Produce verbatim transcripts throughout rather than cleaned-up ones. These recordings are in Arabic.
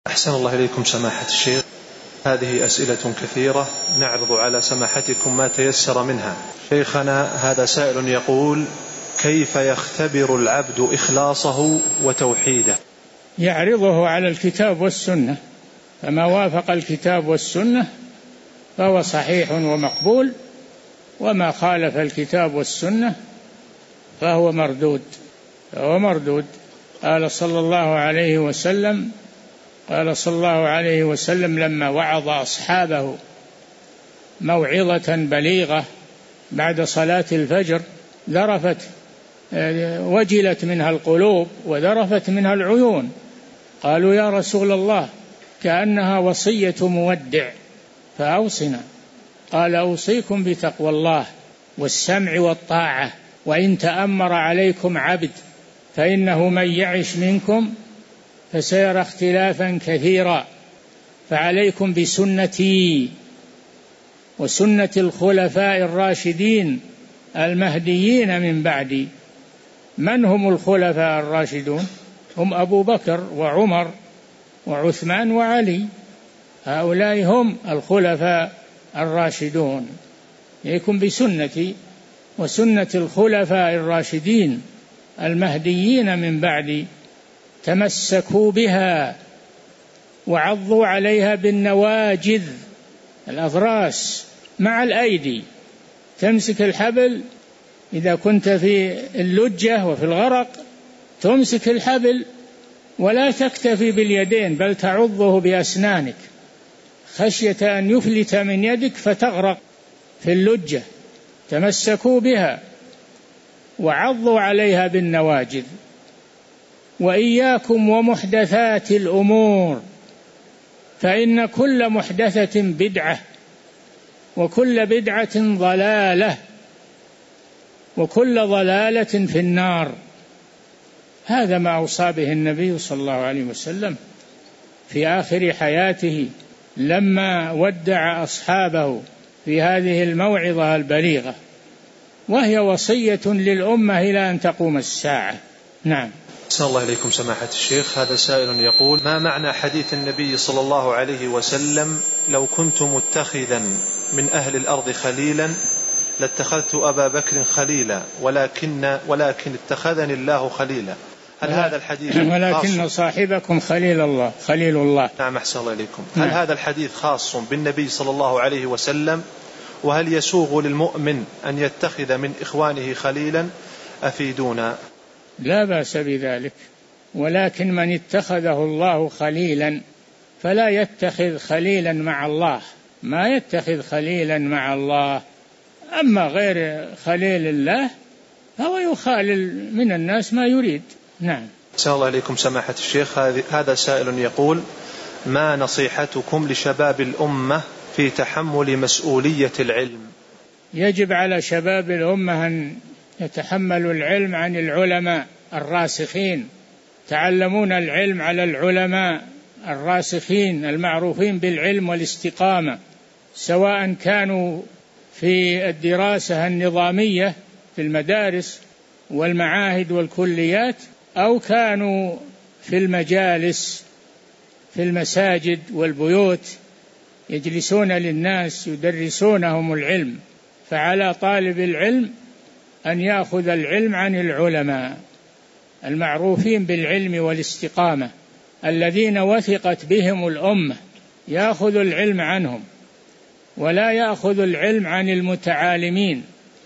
أحسن الله إليكم سماحة الشيخ، هذه أسئلة كثيرة نعرض على سماحتكم ما تيسر منها. شيخنا هذا سائل يقول: كيف يختبر العبد إخلاصه وتوحيده؟ يعرضه على الكتاب والسنة، فما وافق الكتاب والسنة فهو صحيح ومقبول، وما خالف الكتاب والسنة فهو مردود فهو مردود قال صلى الله عليه وسلم قال صلى الله عليه وسلم لما وعظ أصحابه موعظة بليغة بعد صلاة الفجر ذرفت وجلت منها القلوب وذرفت منها العيون، قالوا: يا رسول الله، كأنها وصية مودع فأوصنا. قال: أوصيكم بتقوى الله والسمع والطاعة، وإن تأمر عليكم عبد فإنه من يعش منكم فسيرى اختلافا كثيرا، فعليكم بسنتي وسنة الخلفاء الراشدين المهديين من بعدي. من هم الخلفاء الراشدون؟ هم أبو بكر وعمر وعثمان وعلي، هؤلاء هم الخلفاء الراشدون. عليكم بسنتي وسنة الخلفاء الراشدين المهديين من بعدي، تمسكوا بها وعضوا عليها بالنواجذ، الأضراس مع الأيدي، تمسك الحبل إذا كنت في اللجة وفي الغرق تمسك الحبل ولا تكتفي باليدين بل تعضه بأسنانك خشية أن يفلت من يدك فتغرق في اللجة. تمسكوا بها وعضوا عليها بالنواجذ. وإياكم ومحدثات الأمور، فإن كل محدثة بدعة وكل بدعة ضلالة وكل ضلالة في النار. هذا ما أوصى به النبي صلى الله عليه وسلم في آخر حياته لما ودع أصحابه في هذه الموعظة البليغة، وهي وصية للأمة إلى أن تقوم الساعة. نعم. أحسن الله إليكم سماحة الشيخ، هذا سائل يقول: ما معنى حديث النبي صلى الله عليه وسلم: لو كنت متخذا من أهل الأرض خليلا لاتخذت أبا بكر خليلا ولكن ولكن اتخذني الله خليلا؟ هل هذا الحديث ولكن صاحبكم خليل الله خليل الله. نعم أحسن الله إليكم. هل هذا الحديث خاص بالنبي صلى الله عليه وسلم؟ وهل يسوغ للمؤمن أن يتخذ من إخوانه خليلا؟ أفيدونا. لا بأس بذلك، ولكن من اتخذه الله خليلا فلا يتخذ خليلا مع الله، ما يتخذ خليلا مع الله. أما غير خليل الله فهو يخالل من الناس ما يريد. نعم. أحسن الله إليكم سماحة الشيخ، هذا سائل يقول: ما نصيحتكم لشباب الأمة في تحمل مسؤولية العلم؟ يجب على شباب الأمة أن يتحملوا العلم عن العلماء الراسخين، تعلمون العلم على العلماء الراسخين المعروفين بالعلم والاستقامة، سواء كانوا في الدراسة النظامية في المدارس والمعاهد والكليات أو كانوا في المجالس في المساجد والبيوت يجلسون للناس يدرسونهم العلم. فعلى طالب العلم أن يأخذ العلم عن العلماء المعروفين بالعلم والاستقامة الذين وثقت بهم الأمة، يأخذ العلم عنهم، ولا يأخذ العلم عن المتعالمين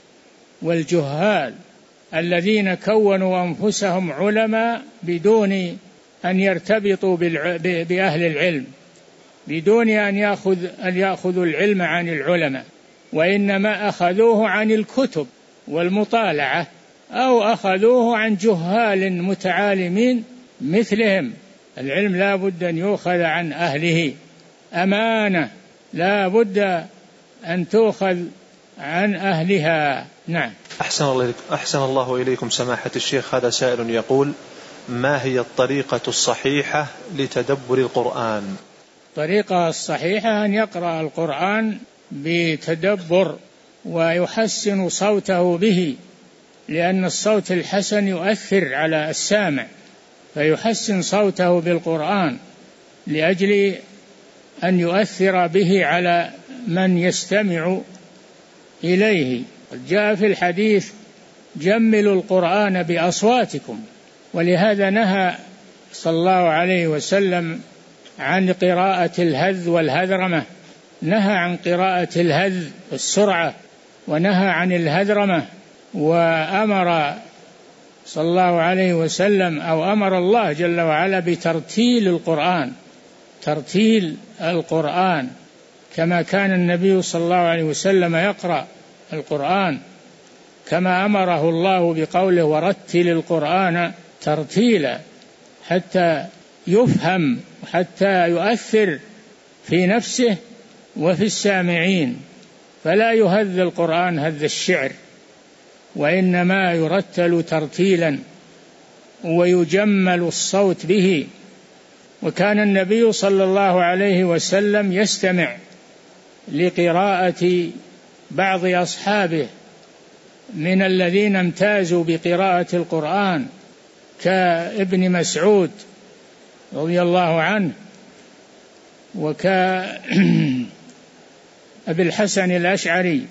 والجهال الذين كونوا أنفسهم علماء بدون أن يرتبطوا بأهل العلم، بدون أن يأخذ أن يأخذوا العلم عن العلماء، وإنما أخذوه عن الكتب والمطالعة أو أخذوه عن جهال متعالمين مثلهم. العلم لا بد أن يؤخذ عن أهله، أمانة لا بد أن تؤخذ عن أهلها. نعم. أحسن الله, أحسن الله إليكم سماحة الشيخ، هذا سائل يقول: ما هي الطريقة الصحيحة لتدبر القرآن؟ الطريقة الصحيحة أن يقرأ القرآن بتدبر ويحسن صوته به، لأن الصوت الحسن يؤثر على السامع، فيحسن صوته بالقرآن لأجل أن يؤثر به على من يستمع إليه. جاء في الحديث: جملوا القرآن بأصواتكم. ولهذا نهى صلى الله عليه وسلم عن قراءة الهذ والهذرمة، نهى عن قراءة الهذ والسرعة، ونهى عن الهذرمة. وأمر صلى الله عليه وسلم أو أمر الله جل وعلا بترتيل القرآن، ترتيل القرآن كما كان النبي صلى الله عليه وسلم يقرأ القرآن، كما أمره الله بقوله: ورتل القرآن ترتيلا، حتى يفهم وحتى يؤثر في نفسه وفي السامعين. فلا يهذ القرآن هذ الشعر، وإنما يرتل ترتيلا ويجمل الصوت به. وكان النبي صلى الله عليه وسلم يستمع لقراءة بعض أصحابه من الذين امتازوا بقراءة القرآن كابن مسعود رضي الله عنه، وكأبي الحسن الأشعري،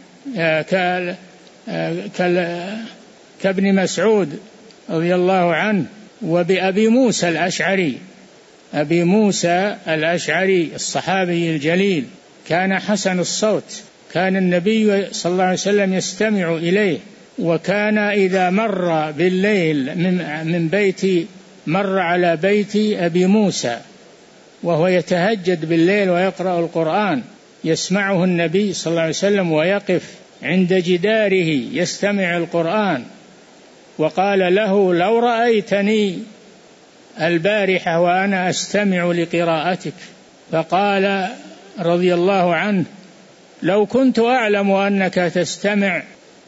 كابن مسعود رضي الله عنه، وبأبي موسى الأشعري. أبي موسى الأشعري الصحابي الجليل كان حسن الصوت، كان النبي صلى الله عليه وسلم يستمع إليه. وكان إذا مر بالليل من بيت مر على بيت أبي موسى وهو يتهجد بالليل ويقرأ القرآن، يسمعه النبي صلى الله عليه وسلم ويقف عند جداره يستمع القرآن. وقال له: لو رأيتني البارحة وأنا أستمع لقراءتك. فقال رضي الله عنه: لو كنت أعلم أنك تستمع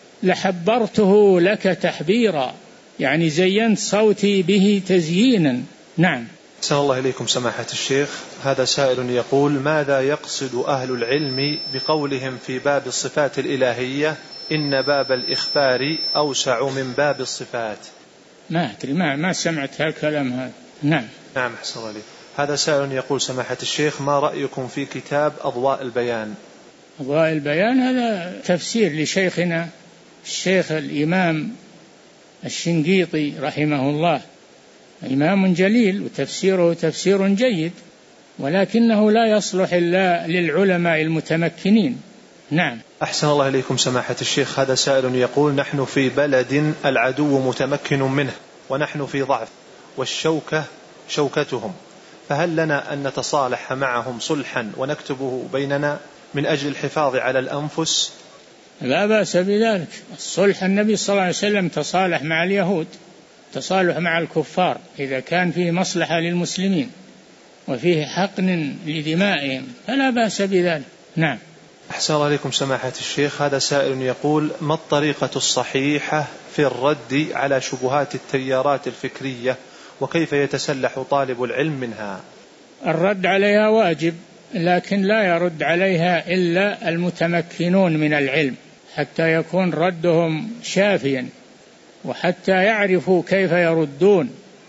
لحبرته لك تحبيرا، يعني زينت صوتي به تزيينا. نعم. أحسن الله إليكم سماحة الشيخ. هذا سائل يقول: ماذا يقصد أهل العلم بقولهم في باب الصفات الإلهية إن باب الإخبار أوسع من باب الصفات؟ ما أدري، ما, ما سمعت هالكلام هذا. نعم. نعم أحسن الله إليكم. هذا سائل يقول: سماحة الشيخ، ما رأيكم في كتاب أضواء البيان؟ أضواء البيان هذا تفسير لشيخنا الشيخ الإمام الشنقيطي رحمه الله، إمام جليل وتفسيره تفسير جيد، ولكنه لا يصلح إلا للعلماء المتمكنين. نعم. أحسن الله إليكم سماحة الشيخ. هذا سائل يقول: نحن في بلد العدو متمكن منه ونحن في ضعف والشوكة شوكتهم، فهل لنا أن نتصالح معهم صلحا ونكتبه بيننا من أجل الحفاظ على الأنفس؟ لا بأس بذلك. الصلح النبي صلى الله عليه وسلم تصالح مع اليهود، تصالح مع الكفار إذا كان فيه مصلحة للمسلمين وفيه حقن لدمائهم فلا بأس بذلك. نعم. أحسن الله عليكم سماحة الشيخ. هذا سائل يقول: ما الطريقة الصحيحة في الرد على شبهات التيارات الفكرية، وكيف يتسلح طالب العلم منها؟ الرد عليها واجب، لكن لا يرد عليها إلا المتمكنون من العلم حتى يكون ردهم شافيا، وحتى يعرفوا كيف يردون.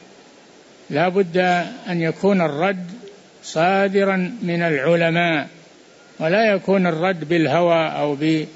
لا بد أن يكون الرد صادرا من العلماء، ولا يكون الرد بالهوى أو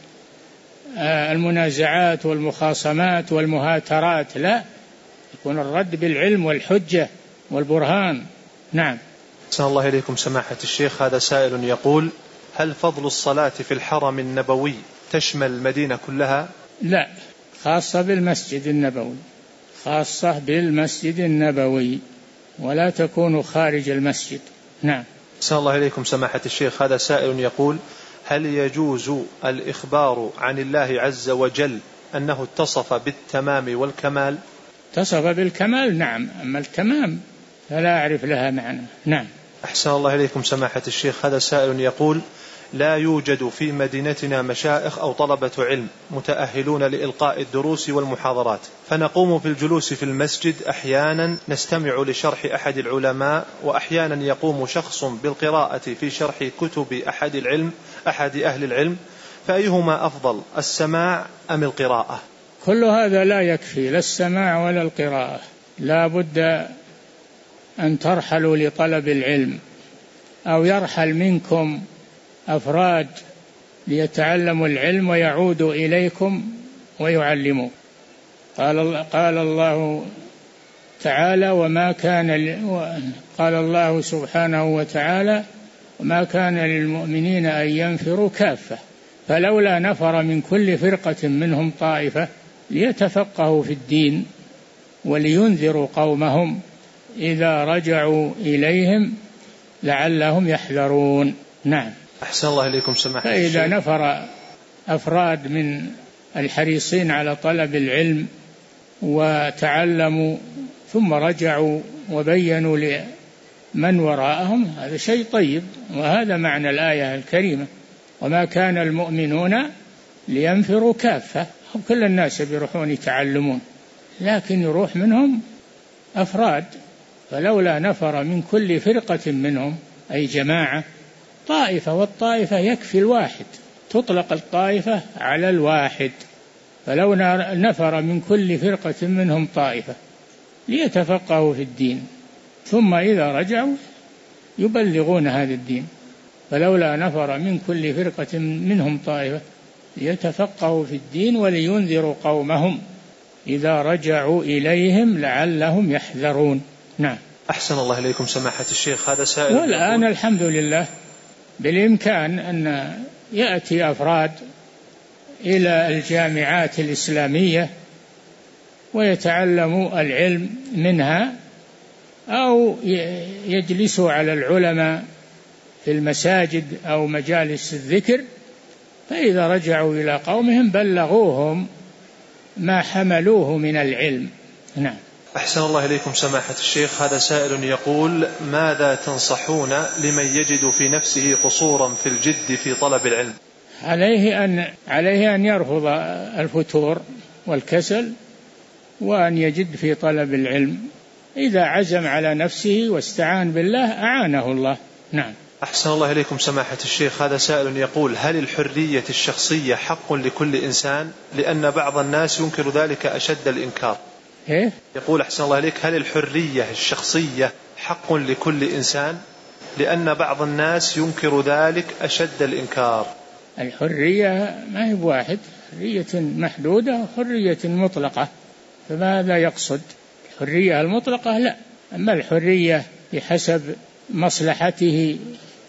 بالمنازعات والمخاصمات والمهاترات، لا، يكون الرد بالعلم والحجة والبرهان. نعم. أحسن الله إليكم سماحة الشيخ. هذا سائل يقول: هل فضل الصلاة في الحرم النبوي تشمل المدينة كلها؟ لا، خاصة بالمسجد النبوي، خاصة بالمسجد النبوي، ولا تكون خارج المسجد. نعم. أحسن الله إليكم سماحة الشيخ. هذا سائل يقول: هل يجوز الإخبار عن الله عز وجل أنه اتصف بالتمام والكمال؟ اتصف بالكمال نعم، أما التمام فلا أعرف لها معنى. نعم. أحسن الله إليكم سماحة الشيخ. هذا سائل يقول: لا يوجد في مدينتنا مشائخ أو طلبة علم متأهلون لإلقاء الدروس والمحاضرات، فنقوم بالجلوس في المسجد، أحيانا نستمع لشرح أحد العلماء، وأحيانا يقوم شخص بالقراءة في شرح كتب أحد العلم أحد أهل العلم، فأيهما أفضل، السماع أم القراءة؟ كل هذا لا يكفي، لا السماع ولا القراءة، لا بد أن ترحلوا لطلب العلم أو يرحل منكم أفراد ليتعلموا العلم ويعودوا إليكم ويعلموا. قال قال الله تعالى وما كان قال الله سبحانه وتعالى وما كان للمؤمنين أن ينفروا كافة فلولا نفر من كل فرقة منهم طائفة ليتفقهوا في الدين ولينذروا قومهم إذا رجعوا إليهم لعلهم يحذرون. نعم. أحسن الله إليكم سماحة فإذا الشيخ. نفر أفراد من الحريصين على طلب العلم وتعلموا ثم رجعوا وبينوا لمن وراءهم هذا شيء طيب، وهذا معنى الآية الكريمة وما كان المؤمنون لينفروا كافة. كل الناس بيروحون يتعلمون لكن يروح منهم أفراد، فلولا نفر من كل فرقة منهم أي جماعة طائفة، والطائفة يكفي الواحد، تطلق الطائفة على الواحد، فلو نفر من كل فرقة منهم طائفة ليتفقهوا في الدين ثم إذا رجعوا يبلغون هذا الدين. فلولا نفر من كل فرقة منهم طائفة ليتفقهوا في الدين ولينذروا قومهم إذا رجعوا إليهم لعلهم يحذرون. نعم. أحسن الله إليكم سماحة الشيخ. هذا سائل. والآن الحمد لله بالإمكان أن يأتي أفراد إلى الجامعات الإسلامية ويتعلموا العلم منها أو يجلسوا على العلماء في المساجد أو مجالس الذكر، فإذا رجعوا إلى قومهم بلغوهم ما حملوه من العلم. نعم. أحسن الله إليكم سماحة الشيخ. هذا سائل يقول ماذا تنصحون لمن يجد في نفسه قصورا في الجد في طلب العلم؟ عليه أن عليه أن يرفض الفتور والكسل وأن يجد في طلب العلم. إذا عزم على نفسه واستعان بالله أعانه الله. نعم. أحسن الله إليكم سماحة الشيخ. هذا سائل يقول هل الحرية الشخصية حق لكل إنسان؟ لأن بعض الناس ينكر ذلك أشد الإنكار. إيه؟ يقول أحسن الله إليك هل الحرية الشخصية حق لكل إنسان؟ لأن بعض الناس ينكر ذلك أشد الإنكار. الحرية ما هي بواحد، حرية محدودة وحرية مطلقة، فماذا يقصد؟ الحرية المطلقة لا، أما الحرية بحسب مصلحته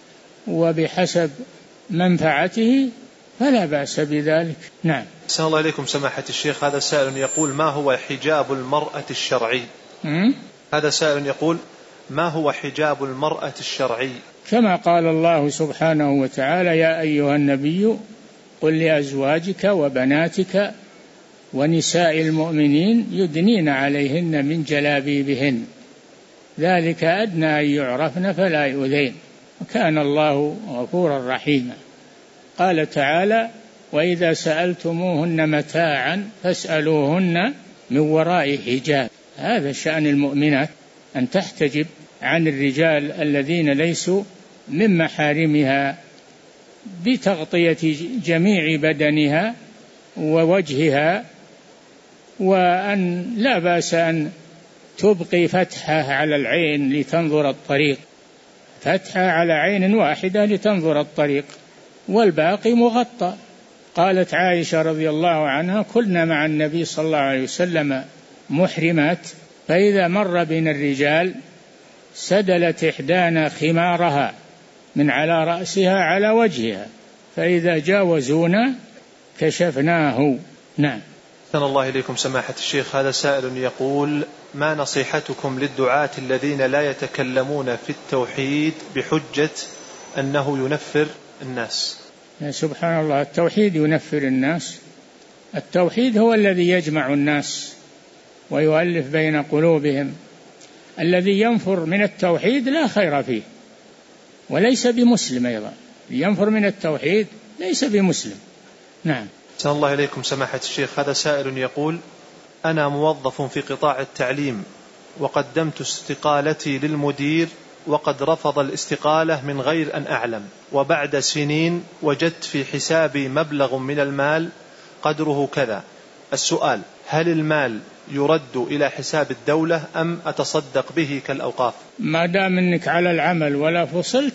وبحسب منفعته فلا بأس بذلك. نعم. أحسن الله إليكم سماحة الشيخ. هذا سائل يقول ما هو حجاب المرأة الشرعي؟ م? هذا سائل يقول ما هو حجاب المرأة الشرعي؟ كما قال الله سبحانه وتعالى يا أيها النبي قل لأزواجك وبناتك ونساء المؤمنين يدنين عليهن من جلابيبهن ذلك أدنى أن يعرفن فلا يؤذين وكان الله غفورا رحيما. قال تعالى وإذا سألتموهن متاعا فاسألوهن من وراء حجاب. هذا شأن المؤمنات أن تحتجب عن الرجال الذين ليسوا من محارمها بتغطية جميع بدنها ووجهها، وأن لا بأس أن تبقي فتحة على العين لتنظر الطريق، فتحة على عين واحدة لتنظر الطريق والباقي مغطى. قالت عائشة رضي الله عنها كنا مع النبي صلى الله عليه وسلم محرمات فإذا مر بنا الرجال سدلت إحدانا خمارها من على رأسها على وجهها فإذا جاوزونا كشفناه. نعم. أحسن الله إليكم سماحة الشيخ. هذا سائل يقول ما نصيحتكم للدعاة الذين لا يتكلمون في التوحيد بحجة أنه ينفر الناس؟ سبحان الله، التوحيد ينفر الناس؟ التوحيد هو الذي يجمع الناس ويؤلف بين قلوبهم. الذي ينفر من التوحيد لا خير فيه وليس بمسلم أيضا، ينفر من التوحيد ليس بمسلم. نعم. أحسن الله إليكم سماحة الشيخ. هذا سائل يقول أنا موظف في قطاع التعليم وقدمت استقالتي للمدير وقد رفض الاستقالة من غير أن أعلم، وبعد سنين وجدت في حسابي مبلغ من المال قدره كذا. السؤال هل المال يرد إلى حساب الدولة أم أتصدق به كالأوقاف؟ ما دام أنك على العمل ولا فصلت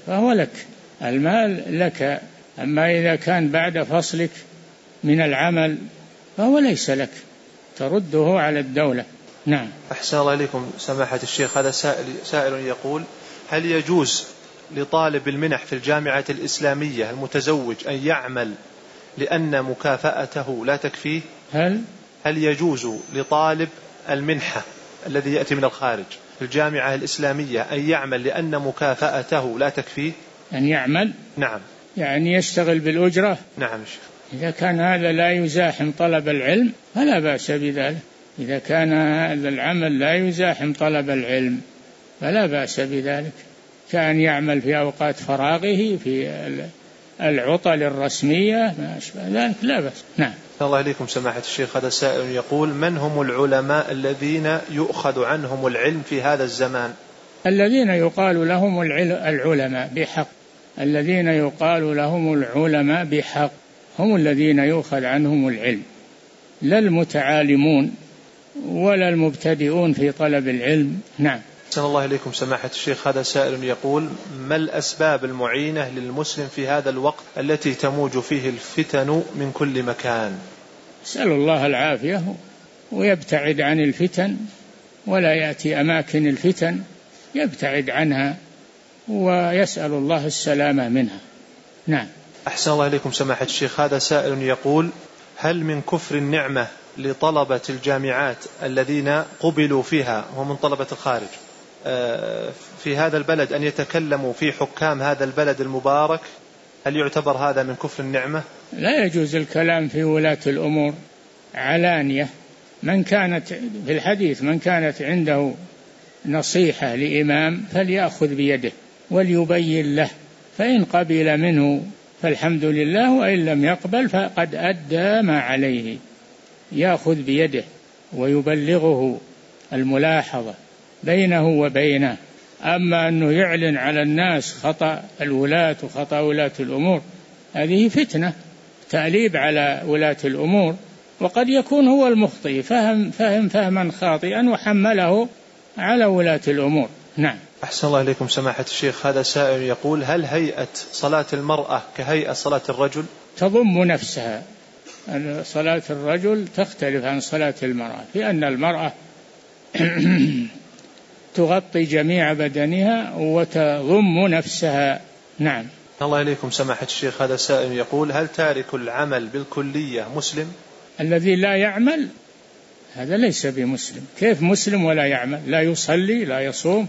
فهو لك، المال لك. أما إذا كان بعد فصلك من العمل فهو ليس لك، ترده على الدولة. نعم. أحسن الله إليكم سماحة الشيخ، هذا سائل, سائل يقول: هل يجوز لطالب المنح في الجامعة الإسلامية المتزوج أن يعمل لأن مكافأته لا تكفيه؟ هل هل يجوز لطالب المنحة الذي يأتي من الخارج في الجامعة الإسلامية أن يعمل لأن مكافأته لا تكفيه؟ أن يعمل؟ نعم. يعني يشتغل بالأجرة؟ نعم شيخ. إذا كان هذا لا يزاحم طلب العلم فلا بأس بذلك. إذا كان هذا العمل لا يزاحم طلب العلم فلا بأس بذلك. كان يعمل في أوقات فراغه في العطل الرسمية ما أشبه ذلك لا بأس. نعم. الله إليكم سماحة الشيخ، هذا سائل يقول: من هم العلماء الذين يؤخذ عنهم العلم في هذا الزمان؟ الذين يقال لهم العلماء بحق، الذين يقال لهم العلماء بحق هم الذين يؤخذ عنهم العلم، لا المتعالمون ولا المبتدئون في طلب العلم. نعم. أحسن الله إليكم سماحة الشيخ، هذا سائل يقول: ما الأسباب المعينة للمسلم في هذا الوقت التي تموج فيه الفتن من كل مكان؟ أسأل الله العافية ويبتعد عن الفتن ولا يأتي أماكن الفتن، يبتعد عنها ويسأل الله السلامة منها. نعم. أحسن الله إليكم سماحة الشيخ، هذا سائل يقول: هل من كفر النعمة لطلبة الجامعات الذين قبلوا فيها ومن طلبة الخارج في هذا البلد أن يتكلموا في حكام هذا البلد المبارك؟ هل يعتبر هذا من كفر النعمة؟ لا يجوز الكلام في ولاة الأمور علانية. من كانت في الحديث من كانت عنده نصيحة لإمام فليأخذ بيده وليبين له، فإن قبل منه فالحمد لله، وإن لم يقبل فقد أدى ما عليه. يأخذ بيده ويبلغه الملاحظة بينه وبينه. أما أنه يعلن على الناس خطأ الولاة وخطأ ولاة الأمور هذه فتنة، تأليب على ولاة الأمور، وقد يكون هو المخطئ فهم فهم فهما خاطئا وحمله على ولاة الأمور. نعم. أحسن الله إليكم سماحة الشيخ، هذا سائل يقول: هل هيئة صلاة المرأة كهيئة صلاة الرجل؟ تضم نفسها. صلاة الرجل تختلف عن صلاة المرأة في أن المرأة تغطي جميع بدنها وتضم نفسها. نعم. الله إليكم سماحة الشيخ، هذا سائل يقول: هل تارك العمل بالكلية مسلم؟ الذي لا يعمل هذا ليس بمسلم. كيف مسلم ولا يعمل؟ لا يصلي لا يصوم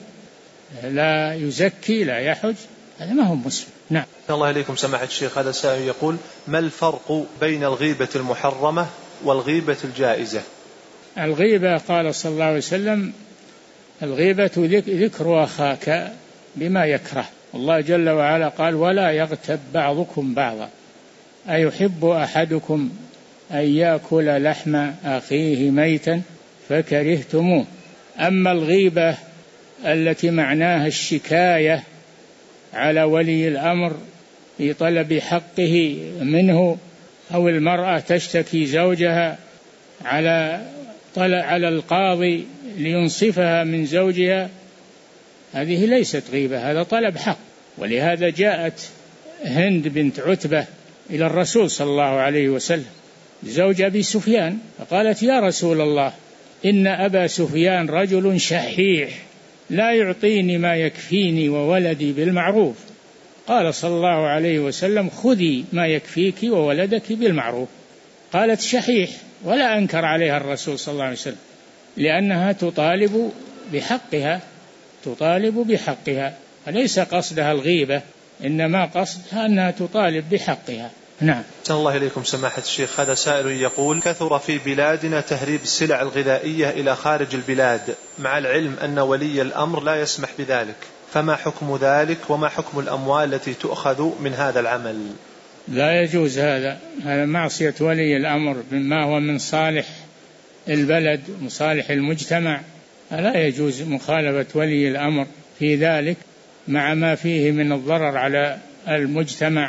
لا يزكي لا يحج، هذا ما هو مسلم. نعم. الله إليكم سماحة الشيخ، هذا سائل يقول: ما الفرق بين الغيبة المحرمة والغيبة الجائزة؟ الغيبة قال صلى الله عليه وسلم: الغيبة ذكر أخاك بما يكره. الله جل وعلا قال: ولا يغتب بعضكم بعضا أيحب أحدكم أن يأكل لحم أخيه ميتا فكرهتموه. أما الغيبة التي معناها الشكاية على ولي الأمر في طلب حقه منه، أو المرأة تشتكي زوجها على على القاضي لينصفها من زوجها، هذه ليست غيبة، هذا طلب حق. ولهذا جاءت هند بنت عتبة إلى الرسول صلى الله عليه وسلم زوج أبي سفيان، فقالت: يا رسول الله، إن أبا سفيان رجل شحيح لا يعطيني ما يكفيني وولدي بالمعروف. قال صلى الله عليه وسلم: خذي ما يكفيك وولدك بالمعروف. قالت: شحيح، ولا أنكر عليها الرسول صلى الله عليه وسلم، لأنها تطالب بحقها تطالب بحقها فليس قصدها الغيبة، إنما قصدها أنها تطالب بحقها. نعم. أحسن الله إليكم سماحة الشيخ، هذا سائل يقول: كثر في بلادنا تهريب السلع الغذائية إلى خارج البلاد، مع العلم أن ولي الأمر لا يسمح بذلك، فما حكم ذلك وما حكم الأموال التي تؤخذ من هذا العمل؟ لا يجوز هذا، هذا معصية ولي الأمر بما هو من صالح البلد ومصالح المجتمع، لا يجوز مخالفة ولي الأمر في ذلك مع ما فيه من الضرر على المجتمع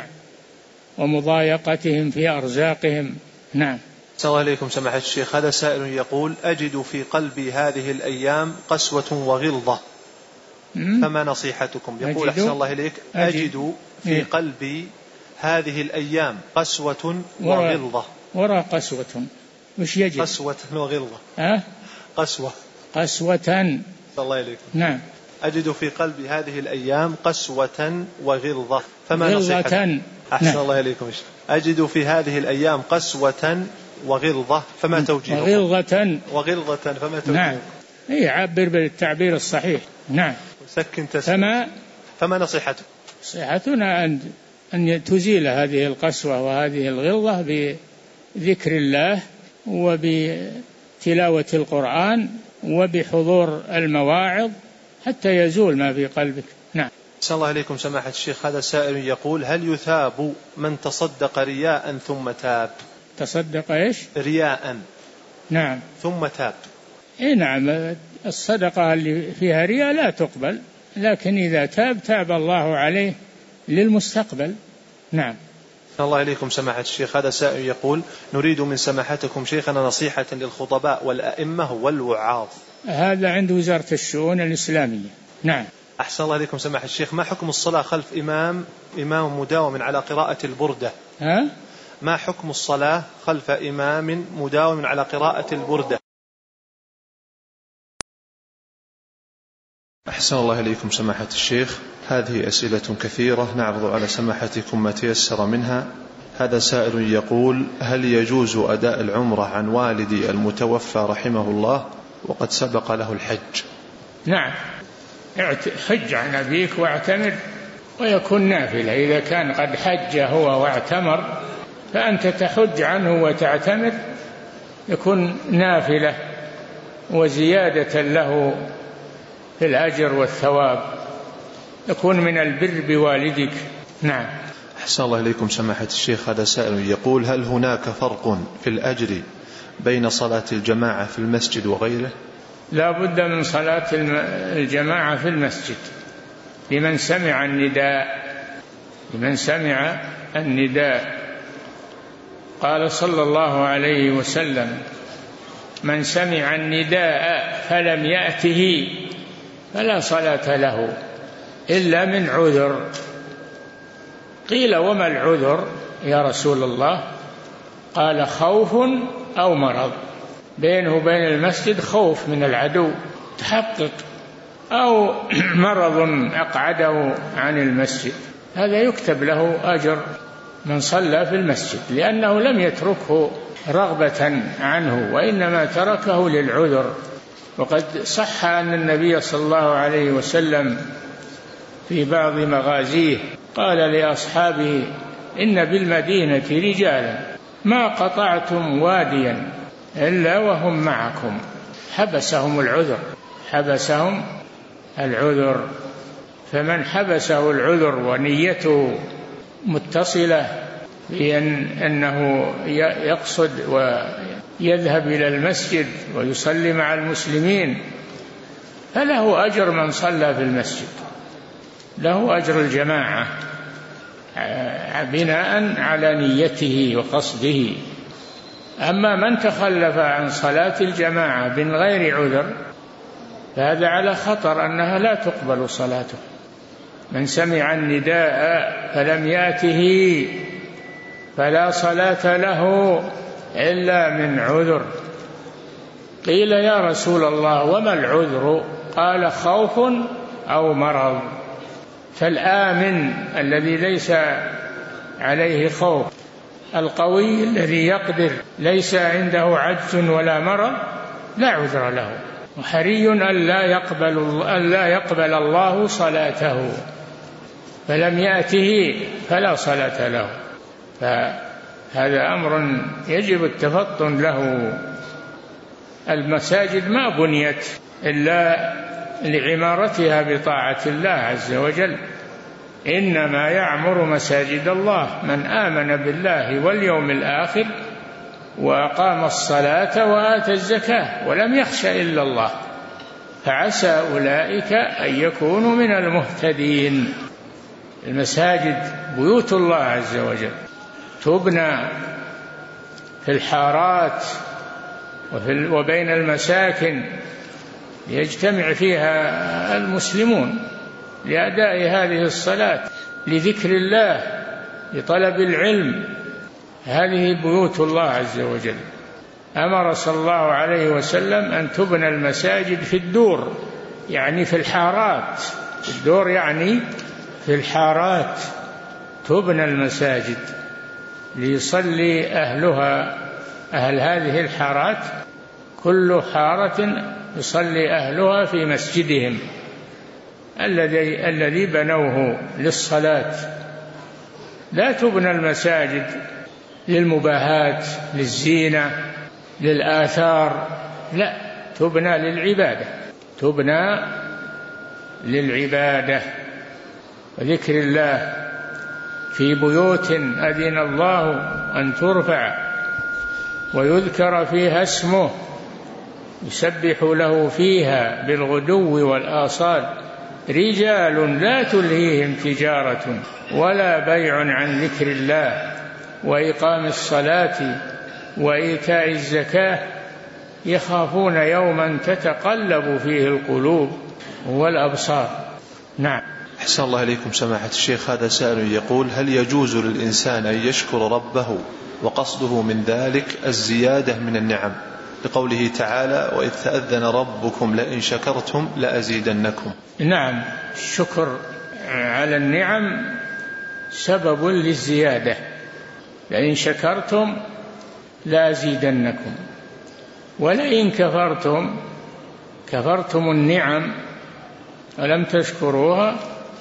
ومضايقتهم في أرزاقهم. نعم. السلام عليكم سماحة الشيخ، هذا سائل يقول: أجد في قلبي هذه الأيام قسوة وغلظة فما نصيحتكم؟ يقول أحسن الله إليك: أجد في قلبي هذه الأيام قسوة وغلظة. وراء قسوة مش يجد قسوة وغلظة. أه؟ قسوة قسوة. الله إليك. نعم. أجد في قلبي هذه الأيام قسوة وغلظة فما غلظة. نصيحتكم؟ أحسن نعم. الله إليكم. أجد في هذه الأيام قسوة وغلظة فما توجيهكم؟ وغلظة وغلظة فما توجيهكم؟ نعم. إيه، عبر بالتعبير الصحيح. نعم. سكن فما فما نصيحتكم؟ نصيحتنا أن أن تزيل هذه القسوة وهذه الغلظة بذكر الله وبتلاوة القرآن وبحضور المواعظ حتى يزول ما في قلبك. نعم. أحسن الله عليكم سماحة الشيخ. هذا سائل يقول: هل يثاب من تصدق رياء ثم تاب؟ تصدق إيش؟ رياء. نعم. ثم تاب. إيه نعم، الصدقة اللي فيها رياء لا تقبل، لكن إذا تاب تاب الله عليه للمستقبل. نعم. الله إليكم سماحة الشيخ. هذا سائل يقول: نريد من سماحتكم شيخنا نصيحة للخطباء والأئمة والوعاظ. هذا عند وزارة الشؤون الإسلامية. نعم. أحسن الله إليكم سماحة الشيخ. ما حكم الصلاة خلف إمام إمام مداوم على قراءة البردة؟ ها؟ ما حكم الصلاة خلف إمام مداوم على قراءة البردة؟ أحسن الله إليكم سماحة الشيخ. هذه أسئلة كثيرة نعرض على سماحتكم ما تيسر منها. هذا سائل يقول: هل يجوز أداء العمرة عن والدي المتوفى رحمه الله وقد سبق له الحج؟ نعم، حج عن أبيك واعتمر ويكون نافلة. إذا كان قد حج هو واعتمر فأنت تحج عنه وتعتمر، يكون نافلة وزيادة له في الأجر والثواب، يكون من البر بوالدك. نعم. أحسن الله إليكم سماحة الشيخ. هذا سائل يقول: هل هناك فرق في الأجر بين صلاة الجماعة في المسجد وغيره؟ لا بد من صلاة الجماعة في المسجد لمن سمع النداء لمن سمع النداء قال صلى الله عليه وسلم: من سمع النداء فلم يأته فلا صلاة له إلا من عذر. قيل: وما العذر يا رسول الله؟ قال: خوف أو مرض، بينه وبين المسجد خوف من العدو تحقق، أو مرض أقعده عن المسجد، هذا يكتب له أجر من صلى في المسجد، لأنه لم يتركه رغبة عنه وإنما تركه للعذر. وقد صح أن النبي صلى الله عليه وسلم في بعض مغازيه قال لأصحابه: إن بالمدينة رجالا ما قطعتم واديا إلا وهم معكم. حبسهم العذر حبسهم العذر فمن حبسه العذر ونيته متصلة بأن أنه يقصد ويذهب إلى المسجد ويصلي مع المسلمين فله أجر من صلى في المسجد، له أجر الجماعة بناء على نيته وقصده. أما من تخلف عن صلاة الجماعة من غير عذر فهذا على خطر أنها لا تقبل صلاته. من سمع النداء فلم يأته فلا صلاة له إلا من عذر. قيل: يا رسول الله وما العذر؟ قال: خوف أو مرض. فالآمن الذي ليس عليه خوف، القوي الذي يقدر ليس عنده عجز ولا مرض، لا عذر له، وحري أن لا يقبل, أن لا يقبل الله صلاته، فلم يأته فلا صلاة له. فهذا أمر يجب التفطن له. المساجد ما بنيت إلا لعمارتها بطاعة الله عز وجل، إنما يعمر مساجد الله من آمن بالله واليوم الآخر وأقام الصلاة وآتى الزكاة ولم يخش إلا الله، فعسى أولئك أن يكونوا من المهتدين. المساجد بيوت الله عز وجل تبنى في الحارات وبين المساكن يجتمع فيها المسلمون لأداء هذه الصلاة، لذكر الله، لطلب العلم. هذه بيوت الله عز وجل. أمر صلى الله عليه وسلم أن تبنى المساجد في الدور، يعني في الحارات. الدور يعني في الحارات تبنى المساجد ليصلي أهلها، أهل هذه الحارات كل حارة يصلي أهلها في مسجدهم الذي الذي بنوه للصلاة. لا تبنى المساجد للمباهات، للزينة، للآثار، لا، تبنى للعبادة، تبنى للعبادة وذكر الله في بيوت أذن الله أن ترفع ويذكر فيها اسمه يسبح له فيها بالغدو والآصال رجال لا تلهيهم تجارة ولا بيع عن ذكر الله وإقام الصلاة وإيتاء الزكاة يخافون يوما تتقلب فيه القلوب والأبصار. نعم. أحسن الله إليكم سماحة الشيخ. هذا سائل يقول: هل يجوز للإنسان أن يشكر ربه وقصده من ذلك الزيادة من النعم، لقوله تعالى: وإذ تأذن ربكم لئن شكرتم لأزيدنكم؟ نعم، الشكر على النعم سبب للزيادة، لئن شكرتم لأزيدنكم، ولئن كفرتم كفرتم النعم ولم تشكروها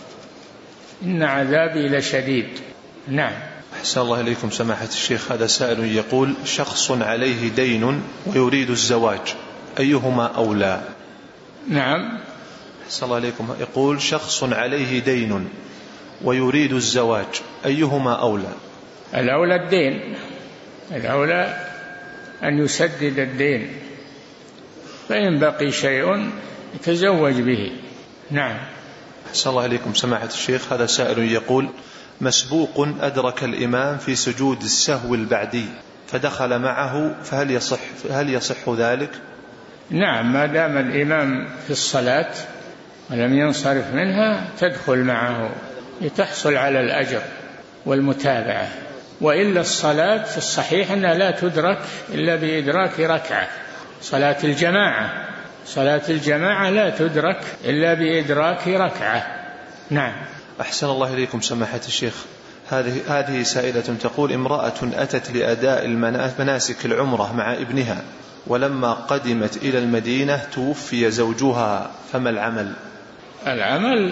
إن عذابي لشديد. نعم. أحسن الله إليكم سماحة الشيخ. هذا سائل يقول: شخص عليه دين ويريد الزواج، أيهما أولى؟ نعم. أحسن الله إليكم. يقول: شخص عليه دين ويريد الزواج، أيهما أولى؟ الأولى الدين، الأولى أن يسدد الدين، فإن بقي شيء يتزوج به. نعم. أحسن الله إليكم سماحة الشيخ. هذا سائل يقول: مسبوق أدرك الإمام في سجود السهو البعدي فدخل معه، فهل يصح هل يصح ذلك؟ نعم، ما دام الإمام في الصلاة ولم ينصرف منها تدخل معه لتحصل على الأجر والمتابعة. وإلا الصلاة في الصحيح أنها لا تدرك إلا بإدراك ركعة، صلاة الجماعة صلاة الجماعة لا تدرك إلا بإدراك ركعة. نعم. أحسن الله إليكم سماحة الشيخ. هذه هذه سائلة تقول: امرأة أتت لأداء مناسك العمرة مع ابنها، ولما قدمت إلى المدينة توفي زوجها، فما العمل؟ العمل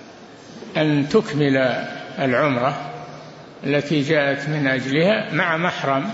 أن تكمل العمرة التي جاءت من أجلها مع محرم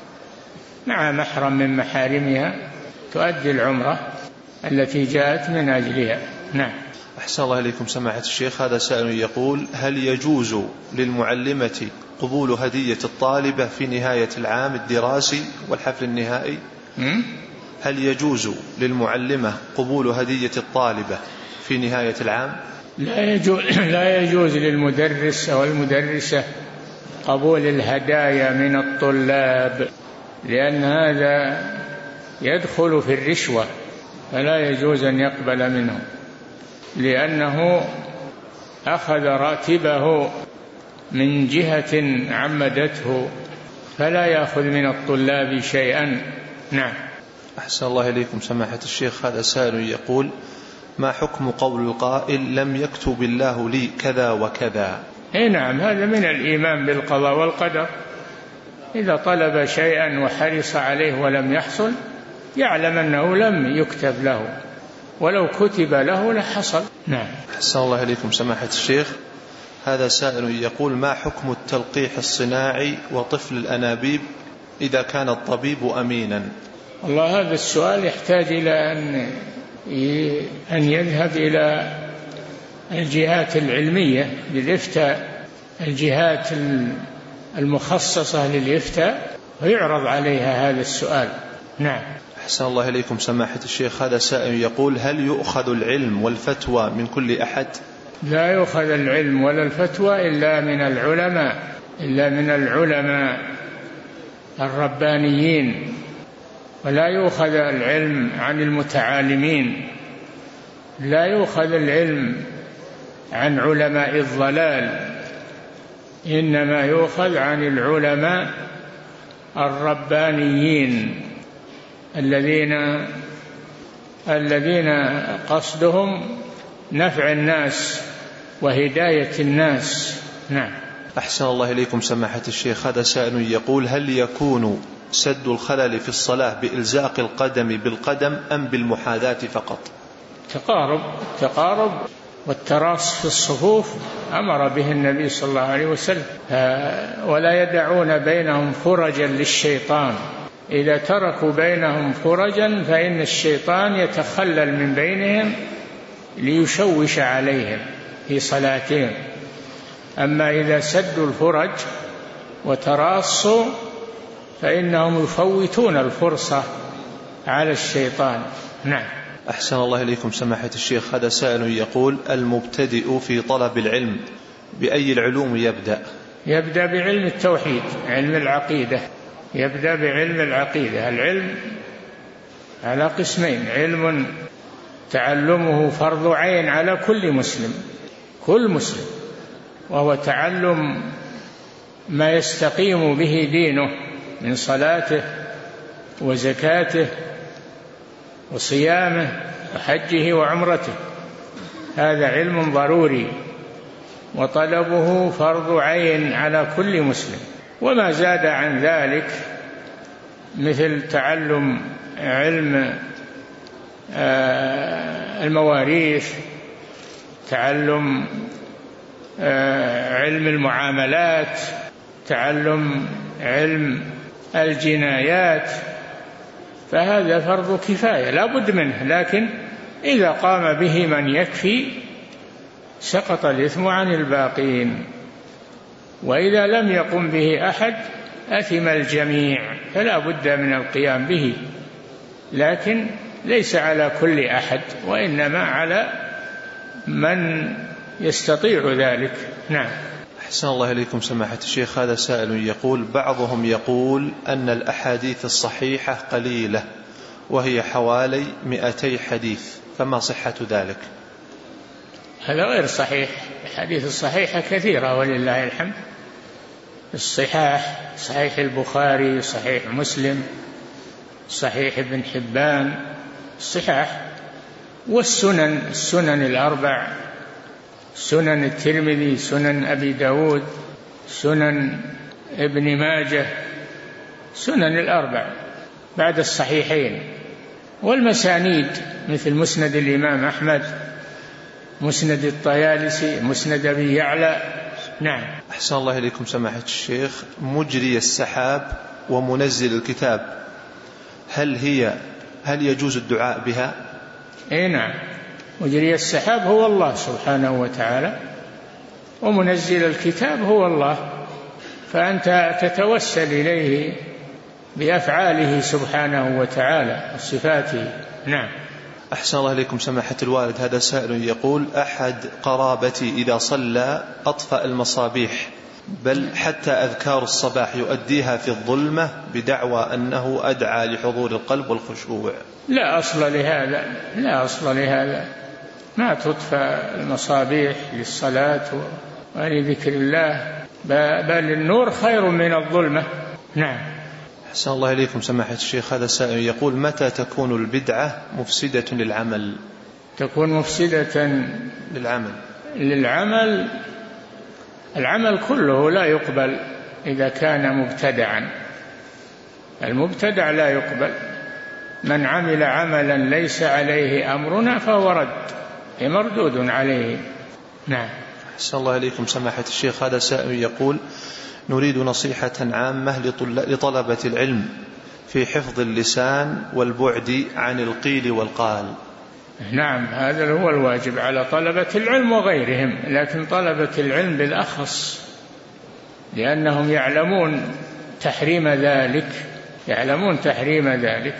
مع محرم من محارمها، تؤدي العمرة التي جاءت من أجلها. نعم. أحسن الله إليكم سماحة الشيخ. هذا سائل يقول: هل يجوز للمعلمة قبول هدية الطالبة في نهاية العام الدراسي والحفل النهائي؟ م? هل يجوز للمعلمة قبول هدية الطالبة في نهاية العام؟ لا يجوز, لا يجوز للمدرس أو المدرسة قبول الهدايا من الطلاب، لأن هذا يدخل في الرشوة، فلا يجوز أن يقبل منه، لأنه أخذ راتبه من جهة عمدته، فلا يأخذ من الطلاب شيئا. نعم. أحسن الله إليكم سماحة الشيخ. هذا سائل يقول: ما حكم قول القائل: لم يكتب الله لي كذا وكذا؟ إيه نعم، هذا من الإيمان بالقضاء والقدر. إذا طلب شيئا وحرص عليه ولم يحصل يعلم أنه لم يكتب له، ولو كتب له لحصل. نعم. أحسن الله إليكم سماحة الشيخ. هذا سائل يقول: ما حكم التلقيح الصناعي وطفل الأنابيب إذا كان الطبيب أمينا؟ والله هذا السؤال يحتاج إلى أن أن يذهب إلى الجهات العلمية للإفتاء، الجهات المخصصة للإفتاء، ويعرض عليها هذا السؤال. نعم. أحسن الله إليكم سماحة الشيخ. هذا سائل يقول: هل يؤخذ العلم والفتوى من كل أحد؟ لا يؤخذ العلم ولا الفتوى إلا من العلماء إلا من العلماء الربانيين، ولا يؤخذ العلم عن المتعالمين لا يؤخذ العلم عن علماء الضلال، إنما يؤخذ عن العلماء الربانيين الذين الذين قصدهم نفع الناس وهداية الناس. نعم. أحسن الله إليكم سماحة الشيخ. هذا سائل يقول: هل يكون سد الخلل في الصلاة بإلزاق القدم بالقدم أم بالمحاذاة فقط؟ تقارب تقارب والتراص في الصفوف أمر به النبي صلى الله عليه وسلم، ولا يدعون بينهم فرجا للشيطان، إذا تركوا بينهم فرجا فإن الشيطان يتخلل من بينهم ليشوش عليهم في صلاتهم. أما إذا سدوا الفرج وتراصوا فإنهم يفوتون الفرصة على الشيطان. نعم. أحسن الله إليكم سماحة الشيخ. هذا سائل يقول: المبتدئ في طلب العلم بأي العلوم يبدأ؟ يبدأ بعلم التوحيد، علم العقيدة، يبدأ بعلم العقيدة. العلم على قسمين: علم تعلمه فرض عين على كل مسلم، كل مسلم، وهو تعلم ما يستقيم به دينه من صلاته وزكاته وصيامه وحجه وعمرته، هذا علم ضروري وطلبه فرض عين على كل مسلم. وما زاد عن ذلك مثل تعلم علم المواريث، تعلم علم المعاملات، تعلم علم الجنايات، فهذا فرض كفاية لا بد منه، لكن إذا قام به من يكفي سقط الإثم عن الباقين، وإذا لم يقم به أحد أثم الجميع، فلا بد من القيام به، لكن ليس على كل أحد، وإنما على من يستطيع ذلك. نعم. أحسن الله إليكم سماحة الشيخ. هذا سائل يقول: بعضهم يقول أن الأحاديث الصحيحة قليلة وهي حوالي مئتي حديث، فما صحة ذلك؟ هذا غير صحيح. الحديث الصحيحة كثيرة ولله الحمد، الصحاح، صحيح البخاري، صحيح مسلم، صحيح ابن حبان، الصحاح، والسنن، السنن الأربع، سنن الترمذي، سنن أبي داود، سنن ابن ماجه، سنن الأربع بعد الصحيحين، والمسانيد مثل مسند الإمام أحمد، مسند الطيالسي، مسند أبي يعلى. نعم. أحسن الله إليكم سماحة الشيخ. مجري السحاب ومنزل الكتاب، هل هي هل يجوز الدعاء بها؟ إيه نعم، مجري السحاب هو الله سبحانه وتعالى، ومنزل الكتاب هو الله، فأنت تتوسل إليه بأفعاله سبحانه وتعالى وصفاته. نعم. أحسن الله إليكم سماحة الوالد. هذا سائل يقول: أحد قرابتي إذا صلى أطفأ المصابيح، بل حتى أذكار الصباح يؤديها في الظلمة بدعوى أنه أدعى لحضور القلب والخشوع. لا أصل لهذا، لا أصل لهذا، ما تطفى المصابيح للصلاة ولذكر الله، بل النور خير من الظلمة. نعم. أحسن الله إليكم سماحة الشيخ. هذا السائل يقول: متى تكون البدعة مفسدة للعمل؟ تكون مفسدة للعمل للعمل العمل كله لا يقبل إذا كان مبتدعا، المبتدع لا يقبل. من عمل عملا ليس عليه أمرنا فهو رد، مردود عليه. نعم. أحسن الله إليكم سماحة الشيخ. هذا سائل يقول: نريد نصيحة عامة لطلبة العلم في حفظ اللسان والبعد عن القيل والقال. نعم، هذا هو الواجب على طلبة العلم وغيرهم، لكن طلبة العلم بالأخص، لأنهم يعلمون تحريم ذلك، يعلمون تحريم ذلك.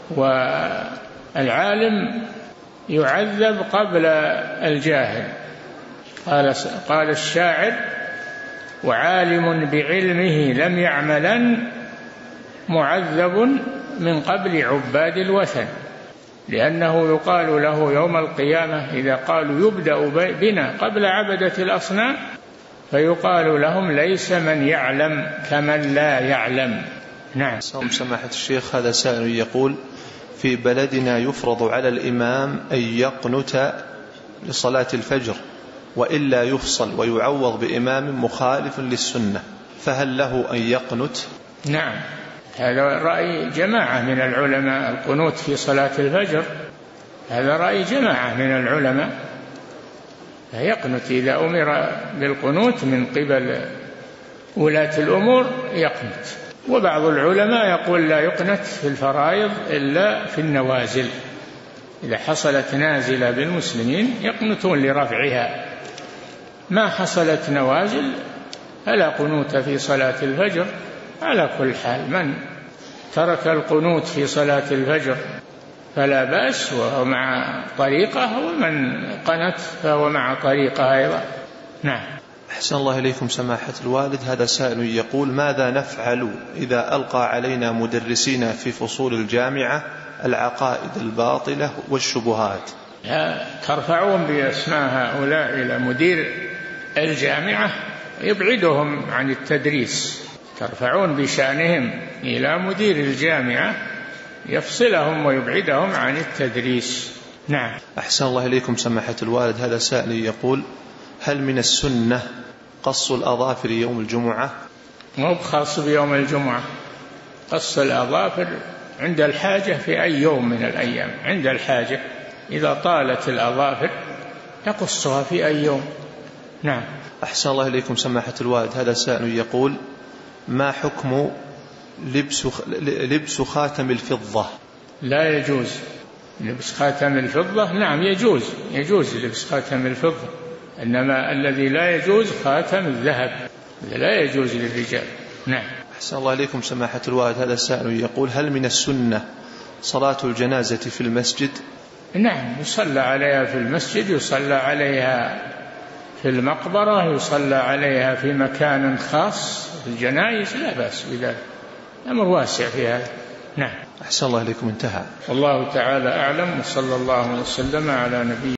والعالم يعذب قبل الجاهل. قال قال الشاعر: وعالم بعلمه لم يعملا معذب من قبل عباد الوثن. لأنه يقال له يوم القيامة إذا قالوا يبدأ بنا قبل عبدة الأصنام فيقال لهم ليس من يعلم كمن لا يعلم. نعم. سماحة الشيخ هذا سائل يقول في بلدنا يفرض على الإمام أن يقنت لصلاة الفجر وإلا يفصل ويعوض بإمام مخالف للسنة، فهل له أن يقنت؟ نعم، هذا رأي جماعة من العلماء، القنوت في صلاة الفجر هذا رأي جماعة من العلماء، فيقنت إذا أمر بالقنوت من قبل ولاة الأمور يقنت. وبعض العلماء يقول لا يقنت في الفرائض إلا في النوازل، إذا حصلت نازلة بالمسلمين يقنتون لرفعها، ما حصلت نوازل فلا قنوت في صلاة الفجر. على كل حال من ترك القنوت في صلاة الفجر فلا بأس وهو مع طريقة، ومن قنت فهو مع طريقة أيضا. نعم. أحسن الله إليكم سماحة الوالد هذا سائل يقول ماذا نفعل إذا ألقى علينا مدرسين في فصول الجامعة العقائد الباطلة والشبهات؟ ترفعون بأسماء هؤلاء إلى مدير الجامعة يبعدهم عن التدريس، ترفعون بشأنهم إلى مدير الجامعة يفصلهم ويبعدهم عن التدريس. نعم. أحسن الله إليكم سماحة الوالد هذا سائل يقول هل من السنة قص الأظافر يوم الجمعة؟ مو بخاص بيوم الجمعة، قص الأظافر عند الحاجة في أي يوم من الأيام، عند الحاجة إذا طالت الأظافر تقصها في أي يوم. نعم. أحسن الله إليكم سماحة الوالد هذا سائل يقول ما حكم لبس لبس خاتم الفضة؟ لا يجوز لبس خاتم الفضة. نعم يجوز، يجوز لبس خاتم الفضة، إنما الذي لا يجوز خاتم الذهب، لا يجوز للرجال. نعم. أحسن الله إليكم سماحة الوالد هذا السائل يقول هل من السنة صلاة الجنازة في المسجد؟ نعم، يصلى عليها في المسجد، يصلى عليها في المقبرة، يصلى عليها في مكان خاص في الجنائز، لا بأس بذلك، أمر واسع في هذا. نعم. أحسن الله إليكم انتهى. والله تعالى أعلم، وصلى الله وسلم على نبينا